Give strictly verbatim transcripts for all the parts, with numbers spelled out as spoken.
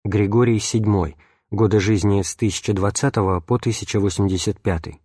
Григорий седьмой, годы жизни с тысяча двадцатого по тысяча восемьдесят пятый.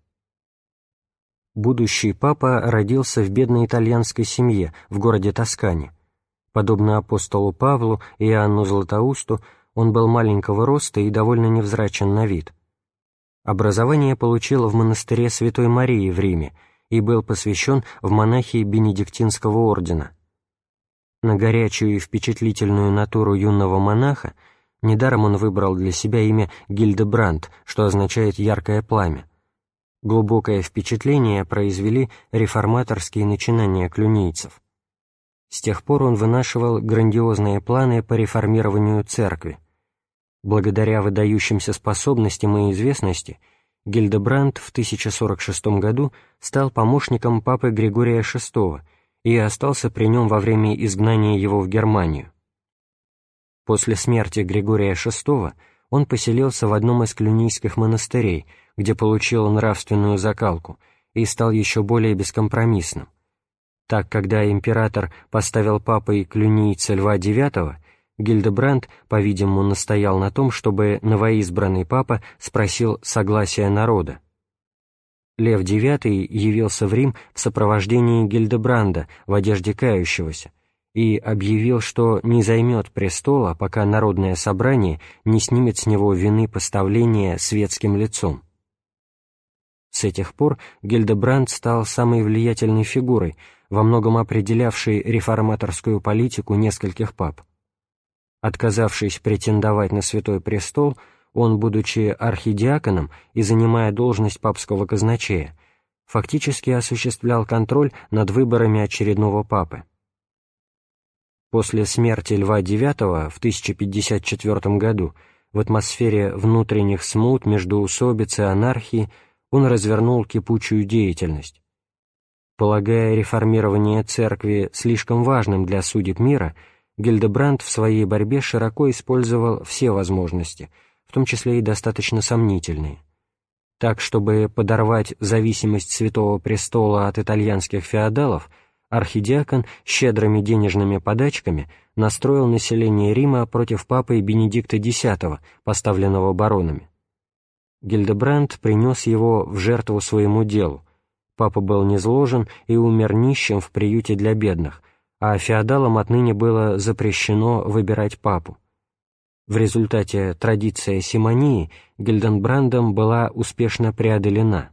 Будущий папа родился в бедной итальянской семье в городе Тоскане. Подобно апостолу Павлу и Иоанну Златоусту, он был маленького роста и довольно невзрачен на вид. Образование получил в монастыре Святой Марии в Риме и был посвящен в монахи Бенедиктинского ордена. На горячую и впечатлительную натуру юного монаха недаром он выбрал для себя имя Гильдебранд, что означает «яркое пламя». Глубокое впечатление произвели реформаторские начинания клюнийцев. С тех пор он вынашивал грандиозные планы по реформированию церкви. Благодаря выдающимся способностям и известности Гильдебранд в тысяча сорок шестом году стал помощником папы Григория шестого и остался при нем во время изгнания его в Германию. После смерти Григория шестого он поселился в одном из клюнийских монастырей, где получил нравственную закалку и стал еще более бескомпромиссным. Так, когда император поставил папой клюнийца Льва девятого, Гильдебранд, по-видимому, настоял на том, чтобы новоизбранный папа спросил согласия народа. Лев девятый явился в Рим в сопровождении Гильдебранда в одежде кающегося и объявил, что не займет престола, пока народное собрание не снимет с него вины поставления светским лицом. С этих пор Гильдебранд стал самой влиятельной фигурой, во многом определявшей реформаторскую политику нескольких пап. Отказавшись претендовать на Святой Престол, он, будучи архидиаконом и занимая должность папского казначея, фактически осуществлял контроль над выборами очередного папы. После смерти Льва девятого в тысяча пятьдесят четвёртом году в атмосфере внутренних смут, междоусобиц и анархии он развернул кипучую деятельность. Полагая реформирование церкви слишком важным для судеб мира, Гильдебранд в своей борьбе широко использовал все возможности, в том числе и достаточно сомнительные. Так, чтобы подорвать зависимость Святого Престола от итальянских феодалов, архидиакон щедрыми денежными подачками настроил население Рима против папы Бенедикта десятого, поставленного баронами. Гильдебранд принес его в жертву своему делу. Папа был низложен и умер нищим в приюте для бедных, а феодалам отныне было запрещено выбирать папу. В результате традиция симонии Гильдебрандом была успешно преодолена.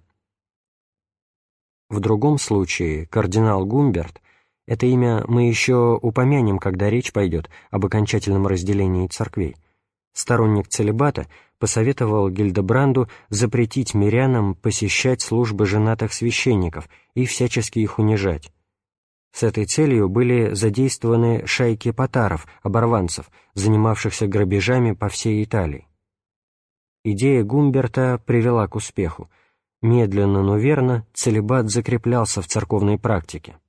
В другом случае кардинал Гумберт, это имя мы еще упомянем, когда речь пойдет об окончательном разделении церквей, сторонник целибата, посоветовал Гильдебранду запретить мирянам посещать службы женатых священников и всячески их унижать. С этой целью были задействованы шайки потаров, оборванцев, занимавшихся грабежами по всей Италии. Идея Гумберта привела к успеху. Медленно, но верно, целибат закреплялся в церковной практике.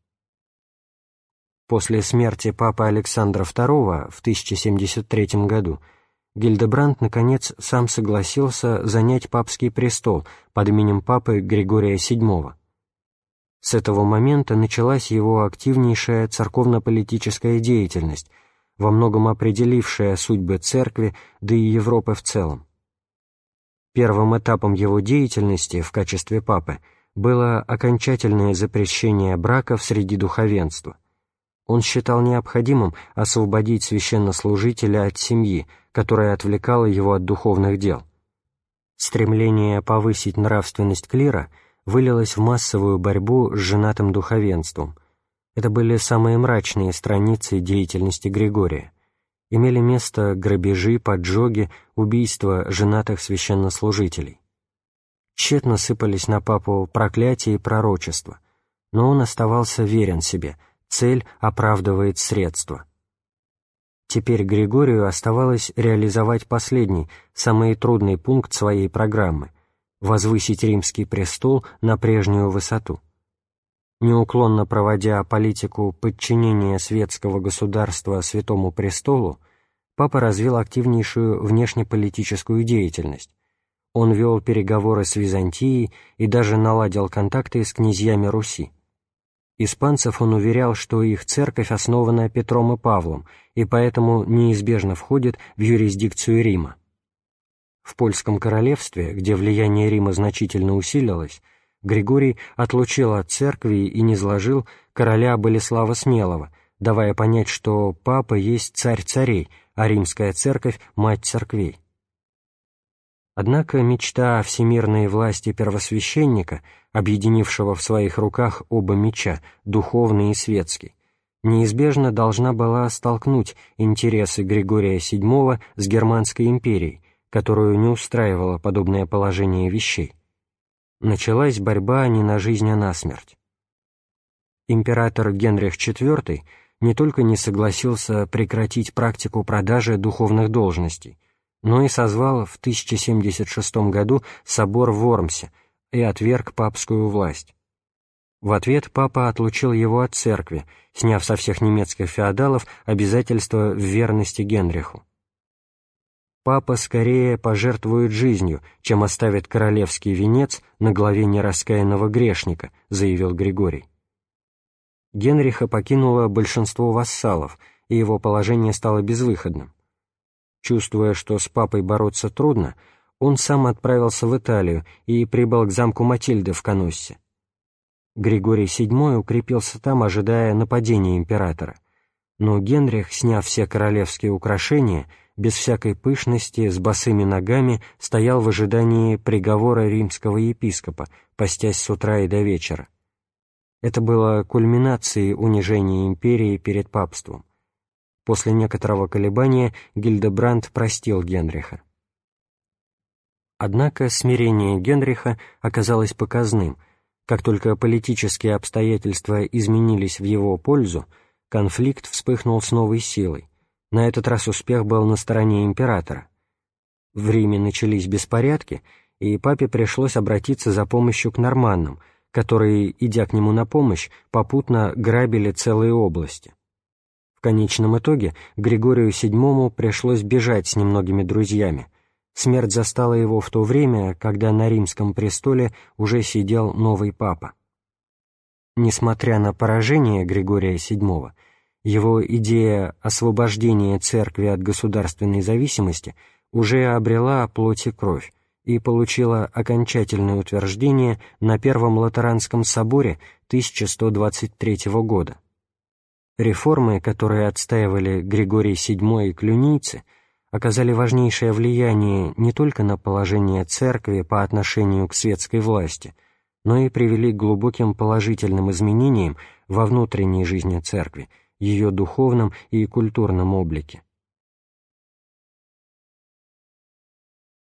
После смерти папы Александра второго в тысяча семьдесят третьем году Гильдебранд, наконец, сам согласился занять папский престол под именем папы Григория седьмого. С этого момента началась его активнейшая церковно-политическая деятельность, во многом определившая судьбы церкви, да и Европы в целом. Первым этапом его деятельности в качестве папы было окончательное запрещение браков среди духовенства. Он считал необходимым освободить священнослужителя от семьи, которая отвлекала его от духовных дел. Стремление повысить нравственность клира вылилось в массовую борьбу с женатым духовенством. Это были самые мрачные страницы деятельности Григория. Имели место грабежи, поджоги, убийства женатых священнослужителей. Тщетно сыпались на папу проклятия и пророчества, но он оставался верен себе, цель оправдывает средства. Теперь Григорию оставалось реализовать последний, самый трудный пункт своей программы — возвысить римский престол на прежнюю высоту. Неуклонно проводя политику подчинения светского государства Святому Престолу, папа развил активнейшую внешнеполитическую деятельность. Он вел переговоры с Византией и даже наладил контакты с князьями Руси. Испанцев он уверял, что их церковь основана Петром и Павлом и поэтому неизбежно входит в юрисдикцию Рима. В Польском королевстве, где влияние Рима значительно усилилось, Григорий отлучил от церкви и низложил короля Болеслава Смелого, давая понять, что папа есть царь царей, а римская церковь — мать церквей. Однако мечта о всемирной власти первосвященника, объединившего в своих руках оба меча, духовный и светский, неизбежно должна была столкнуть интересы Григория седьмого с Германской империей, которую не устраивало подобное положение вещей. Началась борьба не на жизнь, а на смерть. Император Генрих четвёртый не только не согласился прекратить практику продажи духовных должностей, но и созвал в тысяча семьдесят шестом году собор в Вормсе и отверг папскую власть. В ответ папа отлучил его от церкви, сняв со всех немецких феодалов обязательство в верности Генриху. Папа скорее пожертвует жизнью, чем оставит королевский венец на главе нераскаянного грешника, заявил Григорий. Генриха покинуло большинство вассалов, и его положение стало безвыходным. Чувствуя, что с папой бороться трудно, он сам отправился в Италию и прибыл к замку Матильды в Каноссе. Григорий седьмой укрепился там, ожидая нападения императора, но Генрих, сняв все королевские украшения, без всякой пышности, с босыми ногами, стоял в ожидании приговора римского епископа, постясь с утра и до вечера. Это было кульминацией унижения империи перед папством. После некоторого колебания Гильдебранд простил Генриха. Однако смирение Генриха оказалось показным. Как только политические обстоятельства изменились в его пользу, конфликт вспыхнул с новой силой. На этот раз успех был на стороне императора. В Риме начались беспорядки, и папе пришлось обратиться за помощью к норманнам, которые, идя к нему на помощь, попутно грабили целые области. В конечном итоге Григорию седьмому пришлось бежать с немногими друзьями. Смерть застала его в то время, когда на римском престоле уже сидел новый папа. Несмотря на поражение Григория седьмого, его идея освобождения церкви от государственной зависимости уже обрела плоть и кровь и получила окончательное утверждение на Первом Латеранском соборе тысяча сто двадцать третьего года. Реформы, которые отстаивали Григорий седьмой и клюнийцы, оказали важнейшее влияние не только на положение церкви по отношению к светской власти, но и привели к глубоким положительным изменениям во внутренней жизни церкви, ее духовном и культурном облике.